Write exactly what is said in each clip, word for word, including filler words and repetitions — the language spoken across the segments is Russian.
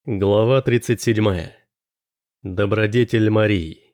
Глава тридцать семь. Добродетель Марии.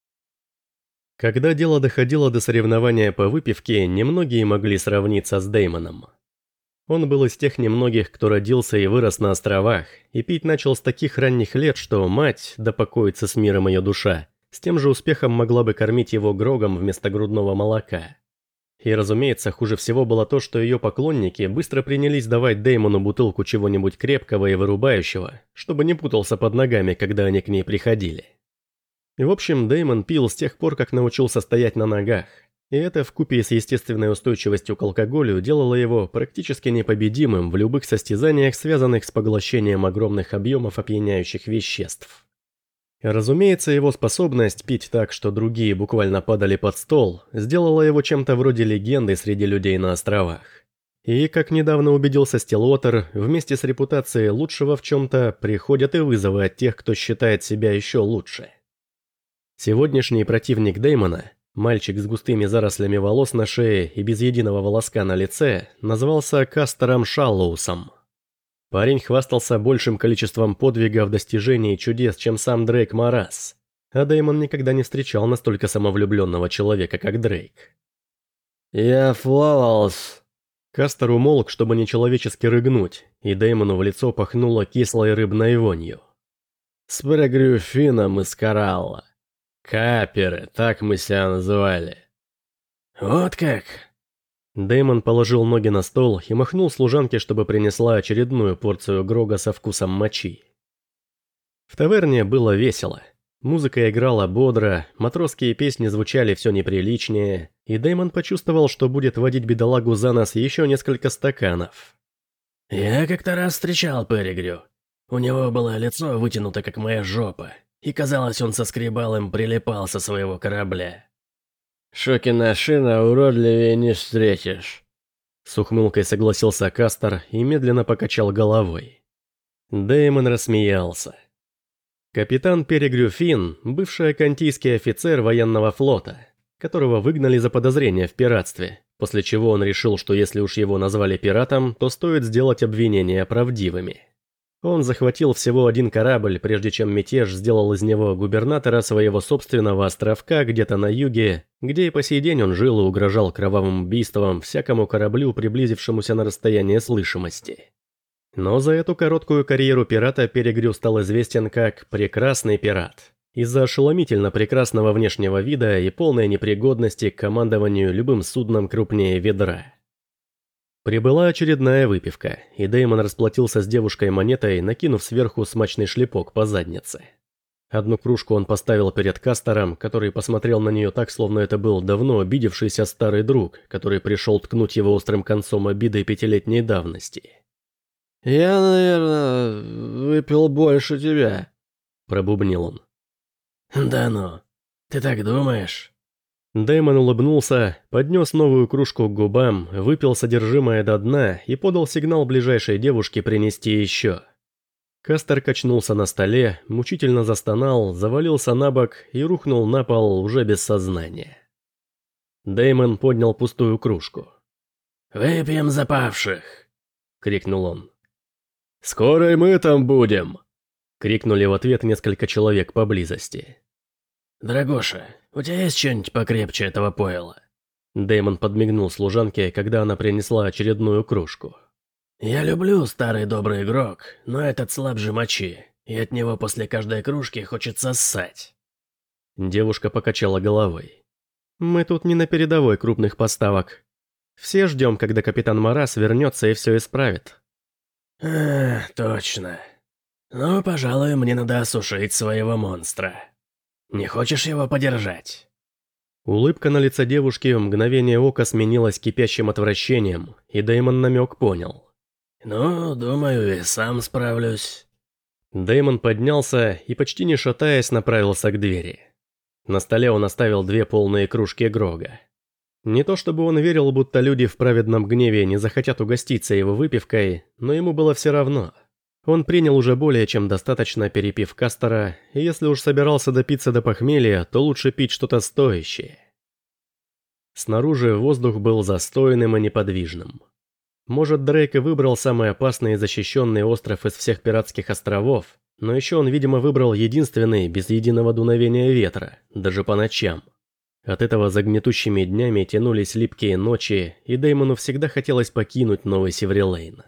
Когда дело доходило до соревнования по выпивке, немногие могли сравниться с Дэймоном. Он был из тех немногих, кто родился и вырос на островах, и пить начал с таких ранних лет, что мать, да покоится с миром ее душа, с тем же успехом могла бы кормить его грогом вместо грудного молока. И, разумеется, хуже всего было то, что ее поклонники быстро принялись давать Дэймону бутылку чего-нибудь крепкого и вырубающего, чтобы не путался под ногами, когда они к ней приходили. И в общем, Дэймон пил с тех пор, как научился стоять на ногах, и это вкупе с естественной устойчивостью к алкоголю делало его практически непобедимым в любых состязаниях, связанных с поглощением огромных объемов опьяняющих веществ. Разумеется, его способность пить так, что другие буквально падали под стол, сделала его чем-то вроде легенды среди людей на островах. И, как недавно убедился Стиллуотер, вместе с репутацией лучшего в чем-то приходят и вызовы от тех, кто считает себя еще лучше. Сегодняшний противник Дэймона, мальчик с густыми зарослями волос на шее и без единого волоска на лице, назывался Кастером Шаллоусом. Парень хвастался большим количеством подвигов, достижений и чудес, чем сам Дрейк Морас, а Дэймон никогда не встречал настолько самовлюбленного человека, как Дрейк. «Я Флауэлс». Кастер умолк, чтобы нечеловечески рыгнуть, и Дэймону в лицо пахнуло кислой рыбной вонью. «С Перегрюфином из Коралла. Каперы, так мы себя называли». «Вот как?» Дэймон положил ноги на стол и махнул служанке, чтобы принесла очередную порцию грога со вкусом мочи. В таверне было весело. Музыка играла бодро, матросские песни звучали все неприличнее, и Дэймон почувствовал, что будет водить бедолагу за нос еще несколько стаканов. «Я как-то раз встречал Перегрю. У него было лицо вытянуто, как моя жопа, и казалось, он соскребал им прилипал со своего корабля». «Шокина шина уродливее не встретишь», — с ухмылкой согласился Кастер и медленно покачал головой. Дэймон рассмеялся. Капитан Перегрю Финн, бывший акантийский офицер военного флота, которого выгнали за подозрение в пиратстве, после чего он решил, что если уж его назвали пиратом, то стоит сделать обвинения правдивыми. Он захватил всего один корабль, прежде чем мятеж сделал из него губернатора своего собственного островка где-то на юге, где и по сей день он жил и угрожал кровавым убийством всякому кораблю, приблизившемуся на расстояние слышимости. Но за эту короткую карьеру пирата Перегрю стал известен как «прекрасный пират», из-за ошеломительно прекрасного внешнего вида и полной непригодности к командованию любым судном крупнее ведра. Прибыла очередная выпивка, и Дэймон расплатился с девушкой монетой, накинув сверху смачный шлепок по заднице. Одну кружку он поставил перед Кастером, который посмотрел на нее так, словно это был давно обидевшийся старый друг, который пришел ткнуть его острым концом обидой пятилетней давности. «Я, наверное, выпил больше тебя», — пробубнил он. «Да ну, ты так думаешь?» Дэймон улыбнулся, поднес новую кружку к губам, выпил содержимое до дна и подал сигнал ближайшей девушке принести еще. Кастер качнулся на столе, мучительно застонал, завалился на бок и рухнул на пол уже без сознания. Дэймон поднял пустую кружку. «Выпьем за павших!» — крикнул он. «Скоро и мы там будем!» — крикнули в ответ несколько человек поблизости. «Драгоша, у тебя есть что-нибудь покрепче этого пойла?» Дэймон подмигнул служанке, когда она принесла очередную кружку. «Я люблю старый добрый игрок, но этот слабже мочи, и от него после каждой кружки хочется ссать». Девушка покачала головой. «Мы тут не на передовой крупных поставок. Все ждем, когда капитан Морас вернется и все исправит». «А, точно. Ну, пожалуй, мне надо осушить своего монстра. Не хочешь его подержать?» Улыбка на лице девушки в мгновение ока сменилась кипящим отвращением, и Дэймон намек понял. «Ну, думаю, и сам справлюсь». Дэймон поднялся и, почти не шатаясь, направился к двери. На столе он оставил две полные кружки Грога. Не то чтобы он верил, будто люди в праведном гневе не захотят угоститься его выпивкой, но ему было все равно. Он принял уже более чем достаточно, перепив Кастера, и если уж собирался допиться до похмелья, то лучше пить что-то стоящее. Снаружи воздух был застойным и неподвижным. Может, Дрейк и выбрал самый опасный и защищенный остров из всех пиратских островов, но еще он, видимо, выбрал единственный, без единого дуновения ветра, даже по ночам. От этого за гнетущими днями тянулись липкие ночи, и Дэймону всегда хотелось покинуть Новый Севрилейн.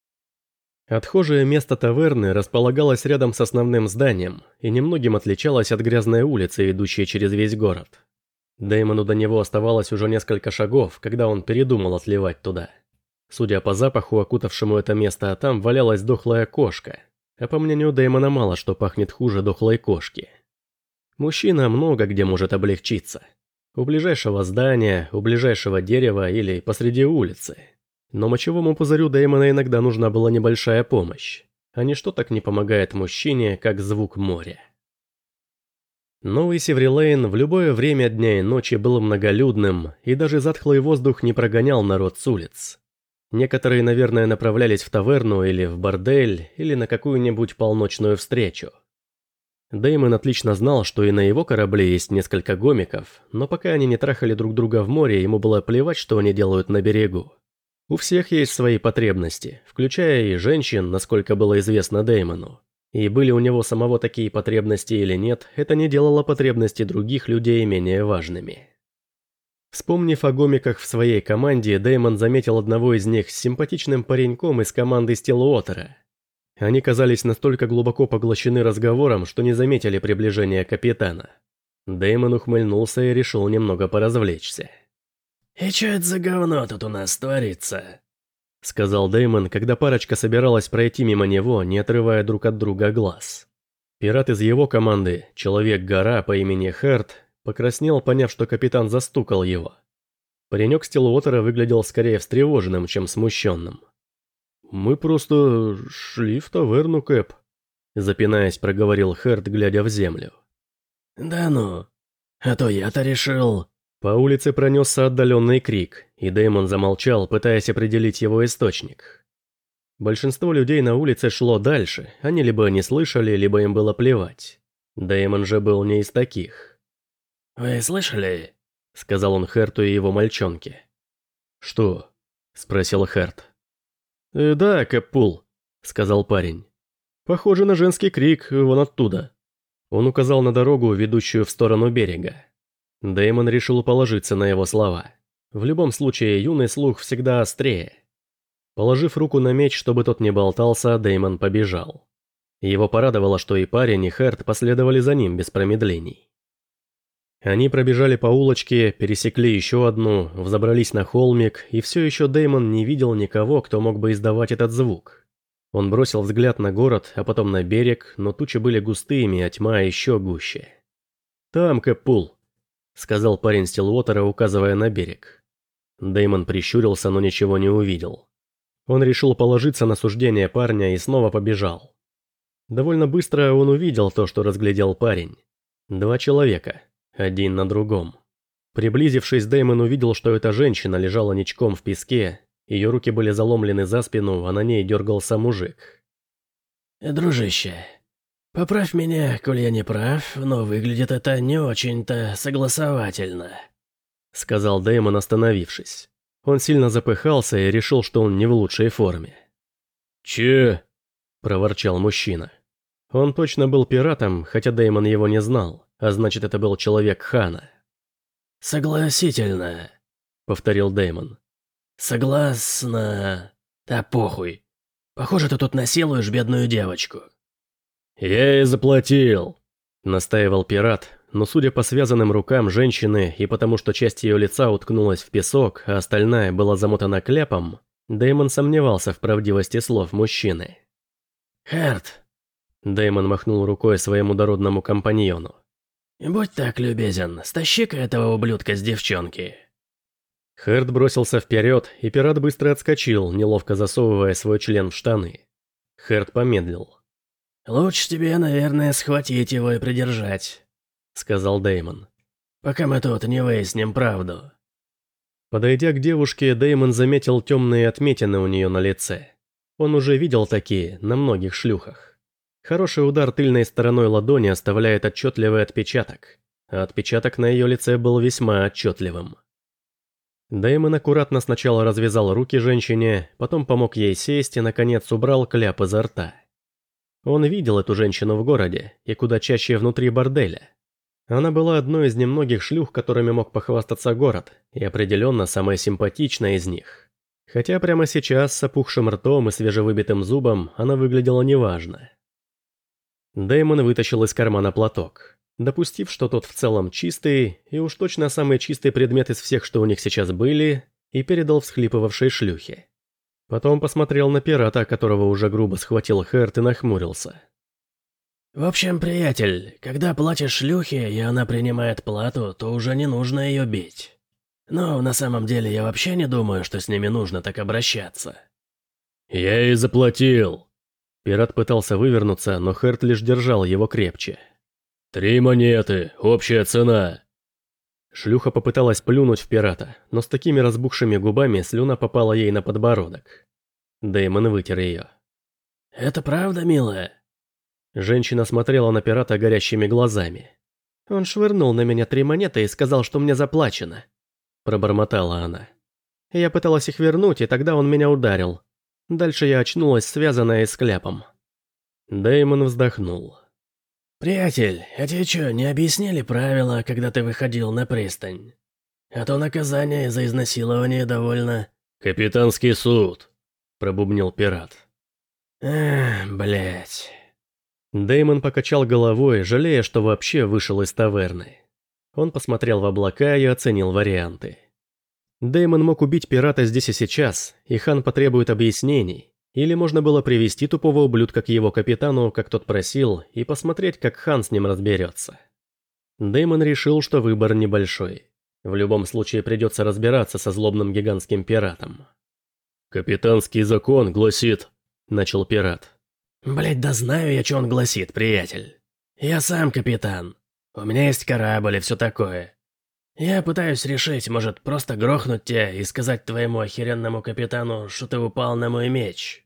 Отхожее место таверны располагалось рядом с основным зданием и немногим отличалось от грязной улицы, идущей через весь город. Дэймону до него оставалось уже несколько шагов, когда он передумал отливать туда. Судя по запаху, окутавшему это место, там валялась дохлая кошка, а по мнению Дэймона мало что пахнет хуже дохлой кошки. Мужчина много где может облегчиться. У ближайшего здания, у ближайшего дерева или посреди улицы. Но мочевому пузырю Дэймона иногда нужна была небольшая помощь, а ничто так не помогает мужчине, как звук моря. Новый Севрилейн в любое время дня и ночи был многолюдным, и даже затхлый воздух не прогонял народ с улиц. Некоторые, наверное, направлялись в таверну или в бордель, или на какую-нибудь полночную встречу. Дэймон отлично знал, что и на его корабле есть несколько гомиков, но пока они не трахали друг друга в море, ему было плевать, что они делают на берегу. У всех есть свои потребности, включая и женщин, насколько было известно Дэймону. И были у него самого такие потребности или нет, это не делало потребности других людей менее важными. Вспомнив о гомиках в своей команде, Дэймон заметил одного из них с симпатичным пареньком из команды Стиллуотера. Они казались настолько глубоко поглощены разговором, что не заметили приближения капитана. Дэймон ухмыльнулся и решил немного поразвлечься. «И чё это за говно тут у нас творится?» — сказал Дэймон, когда парочка собиралась пройти мимо него, не отрывая друг от друга глаз. Пират из его команды, Человек-гора по имени Херт, покраснел, поняв, что капитан застукал его. Паренек Стиллуотера выглядел скорее встревоженным, чем смущенным. «Мы просто шли в таверну, Кэп», — запинаясь, проговорил Херт, глядя в землю. «Да ну, а то я-то решил...» По улице пронесся отдаленный крик, и Дэймон замолчал, пытаясь определить его источник. Большинство людей на улице шло дальше, они либо не слышали, либо им было плевать. Дэймон же был не из таких. «Вы слышали?» — сказал он Херту и его мальчонке. «Что?» — спросил Херт. «Э, «Да, Кэппул», — сказал парень. «Похоже на женский крик вон оттуда». Он указал на дорогу, ведущую в сторону берега. Дэймон решил положиться на его слова. В любом случае, юный слух всегда острее. Положив руку на меч, чтобы тот не болтался, Дэймон побежал. Его порадовало, что и парень, и Херт последовали за ним без промедлений. Они пробежали по улочке, пересекли еще одну, взобрались на холмик, и все еще Дэймон не видел никого, кто мог бы издавать этот звук. Он бросил взгляд на город, а потом на берег, но тучи были густыми, а тьма еще гуще. «Там, Кэппул», — сказал парень Стиллуотера, указывая на берег. Дэймон прищурился, но ничего не увидел. Он решил положиться на суждение парня и снова побежал. Довольно быстро он увидел то, что разглядел парень. Два человека, один на другом. Приблизившись, Дэймон увидел, что эта женщина лежала ничком в песке, ее руки были заломлены за спину, а на ней дергался мужик. «Дружище, поправь меня, коль я не прав, но выглядит это не очень-то согласовательно», — сказал Дэймон, остановившись. Он сильно запыхался и решил, что он не в лучшей форме. «Че?» — проворчал мужчина. Он точно был пиратом, хотя Дэймон его не знал, а значит, это был человек Хана. «Согласительно», — повторил Дэймон. «Согласно... Да похуй. Похоже, ты тут насилуешь бедную девочку». «Я ей заплатил», — настаивал пират, но судя по связанным рукам женщины и потому, что часть ее лица уткнулась в песок, а остальная была замотана кляпом, Дэймон сомневался в правдивости слов мужчины. «Херт», — Дэймон махнул рукой своему дородному компаньону. «Будь так любезен, стащи-ка этого ублюдка с девчонки». Херт бросился вперед, и пират быстро отскочил, неловко засовывая свой член в штаны. Херт помедлил. «Лучше тебе, наверное, схватить его и придержать», — сказал Дэймон. «Пока мы тут не выясним правду». Подойдя к девушке, Дэймон заметил темные отметины у нее на лице. Он уже видел такие на многих шлюхах. Хороший удар тыльной стороной ладони оставляет отчетливый отпечаток, а отпечаток на ее лице был весьма отчетливым. Дэймон аккуратно сначала развязал руки женщине, потом помог ей сесть и, наконец, убрал кляп изо рта. Он видел эту женщину в городе, и куда чаще внутри борделя. Она была одной из немногих шлюх, которыми мог похвастаться город, и определенно самая симпатичная из них. Хотя прямо сейчас, с опухшим ртом и свежевыбитым зубом, она выглядела неважно. Дэймон вытащил из кармана платок, допустив, что тот в целом чистый, и уж точно самый чистый предмет из всех, что у них сейчас были, и передал всхлипывавшей шлюхе. Потом посмотрел на пирата, которого уже грубо схватил Хэрт, и нахмурился. В общем, приятель, когда платишь шлюхе, и она принимает плату, то уже не нужно ее бить. Но на самом деле я вообще не думаю, что с ними нужно так обращаться. Я ей заплатил. Пират пытался вывернуться, но Хэрт лишь держал его крепче. Три монеты, общая цена. Шлюха попыталась плюнуть в пирата, но с такими разбухшими губами слюна попала ей на подбородок. Дэймон вытер ее. «Это правда, милая?» Женщина смотрела на пирата горящими глазами. «Он швырнул на меня три монеты и сказал, что мне заплачено», – пробормотала она. «Я пыталась их вернуть, и тогда он меня ударил. Дальше я очнулась, связанная и с кляпом». Дэймон вздохнул. «Приятель, а тебе что, не объяснили правила, когда ты выходил на пристань? А то наказание за изнасилование довольно...» «Капитанский суд», – пробубнил пират. «Эх, блять». Дэймон покачал головой, жалея, что вообще вышел из таверны. Он посмотрел в облака и оценил варианты. Дэймон мог убить пирата здесь и сейчас, и хан потребует объяснений. Или можно было привести тупого ублюдка к его капитану, как тот просил, и посмотреть, как хан с ним разберется. Дэймон решил, что выбор небольшой. В любом случае придется разбираться со злобным гигантским пиратом. «Капитанский закон гласит...» – начал пират. «Блять, да знаю я, что он гласит, приятель. Я сам капитан. У меня есть корабль и все такое. Я пытаюсь решить, может, просто грохнуть тебя и сказать твоему охеренному капитану, что ты упал на мой меч».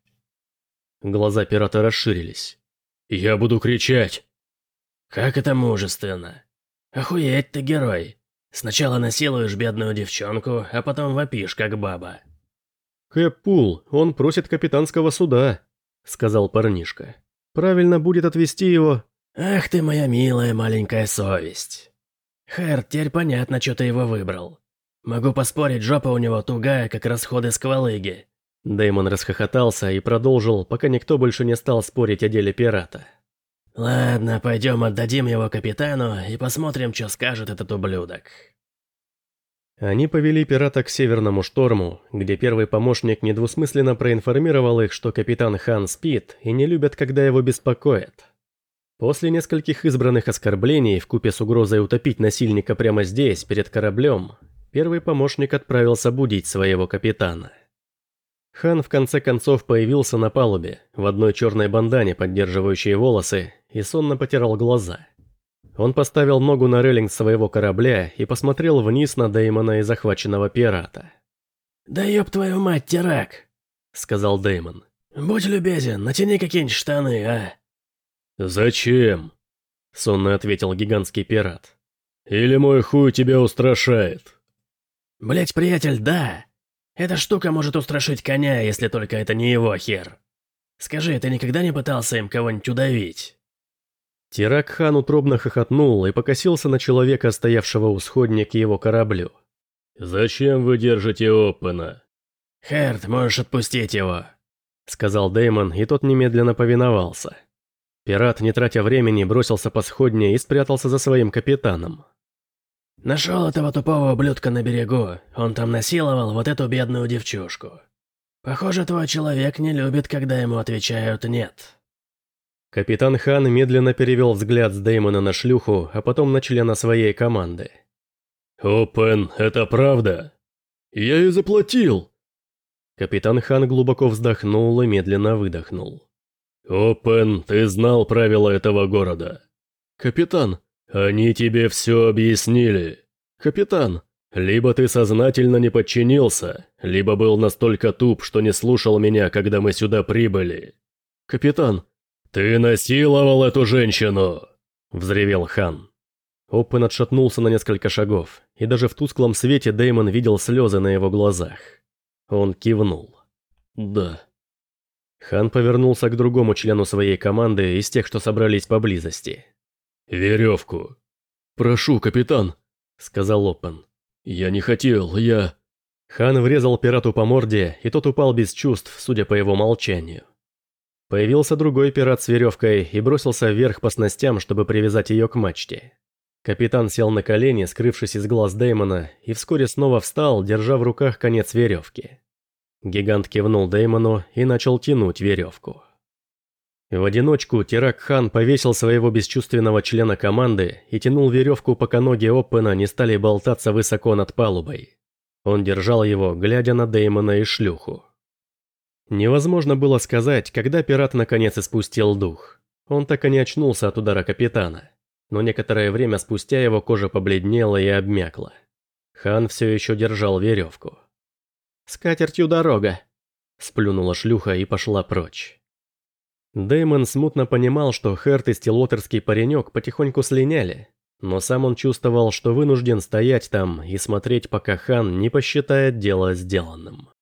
Глаза пирата расширились. «Я буду кричать!» «Как это мужественно! Охуеть ты, герой! Сначала насилуешь бедную девчонку, а потом вопишь, как баба». «Кэп-пул, он просит капитанского суда», — сказал парнишка. «Правильно будет отвезти его...» «Ах ты моя милая маленькая совесть! Хэр, теперь понятно, что ты его выбрал. Могу поспорить, жопа у него тугая, как расходы сквалыги». Дэймон расхохотался и продолжил, пока никто больше не стал спорить о деле пирата. «Ладно, пойдем отдадим его капитану и посмотрим, что скажет этот ублюдок». Они повели пирата к Северному шторму, где первый помощник недвусмысленно проинформировал их, что капитан Хан спит и не любят, когда его беспокоят. После нескольких избранных оскорблений, вкупе с угрозой утопить насильника прямо здесь, перед кораблем, первый помощник отправился будить своего капитана. Хан в конце концов появился на палубе, в одной черной бандане, поддерживающей волосы, и сонно потирал глаза. Он поставил ногу на рейлинг своего корабля и посмотрел вниз на Дэймона и захваченного пирата. «Да ёб твою мать, Терак!» — сказал Дэймон. «Будь любезен, натяни какие-нибудь штаны, а?» «Зачем?» — сонно ответил гигантский пират. «Или мой хуй тебя устрашает?» «Блять, приятель, да! Эта штука может устрашить коня, если только это не его хер. Скажи, ты никогда не пытался им кого-нибудь удавить?» Терак Хан утробно хохотнул и покосился на человека, стоявшего у сходня к его кораблю. «Зачем вы держите Опена?» «Хэрт, можешь отпустить его», — сказал Дэймон, и тот немедленно повиновался. Пират, не тратя времени, бросился по сходне и спрятался за своим капитаном. «Нашел этого тупого ублюдка на берегу, он там насиловал вот эту бедную девчушку. Похоже, твой человек не любит, когда ему отвечают «нет». Капитан Хан медленно перевел взгляд с Дэймона на шлюху, а потом на члена своей команды. «Опен, это правда? Я ей заплатил!» Капитан Хан глубоко вздохнул и медленно выдохнул. «Опен, ты знал правила этого города?» «Капитан!» «Они тебе все объяснили!» «Капитан!» «Либо ты сознательно не подчинился, либо был настолько туп, что не слушал меня, когда мы сюда прибыли!» «Капитан!» «Ты насиловал эту женщину!» – взревел Хан. Оппен отшатнулся на несколько шагов, и даже в тусклом свете Дэймон видел слезы на его глазах. Он кивнул. «Да». Хан повернулся к другому члену своей команды из тех, что собрались поблизости. «Веревку». «Прошу, капитан», — сказал Оппен. «Я не хотел, я...» Хан врезал пирату по морде, и тот упал без чувств, судя по его молчанию. Появился другой пират с веревкой и бросился вверх по снастям, чтобы привязать ее к мачте. Капитан сел на колени, скрывшись из глаз Дэймона, и вскоре снова встал, держа в руках конец веревки. Гигант кивнул Дэймону и начал тянуть веревку. В одиночку Тирак-хан повесил своего бесчувственного члена команды и тянул веревку, пока ноги Оппена не стали болтаться высоко над палубой. Он держал его, глядя на Дэймона и шлюху. Невозможно было сказать, когда пират наконец испустил дух. Он так и не очнулся от удара капитана, но некоторое время спустя его кожа побледнела и обмякла. Хан все еще держал веревку. «С катертью дорога!» – сплюнула шлюха и пошла прочь. Дэймон смутно понимал, что Херт и стилотерский паренек потихоньку слиняли, но сам он чувствовал, что вынужден стоять там и смотреть, пока Хан не посчитает дело сделанным.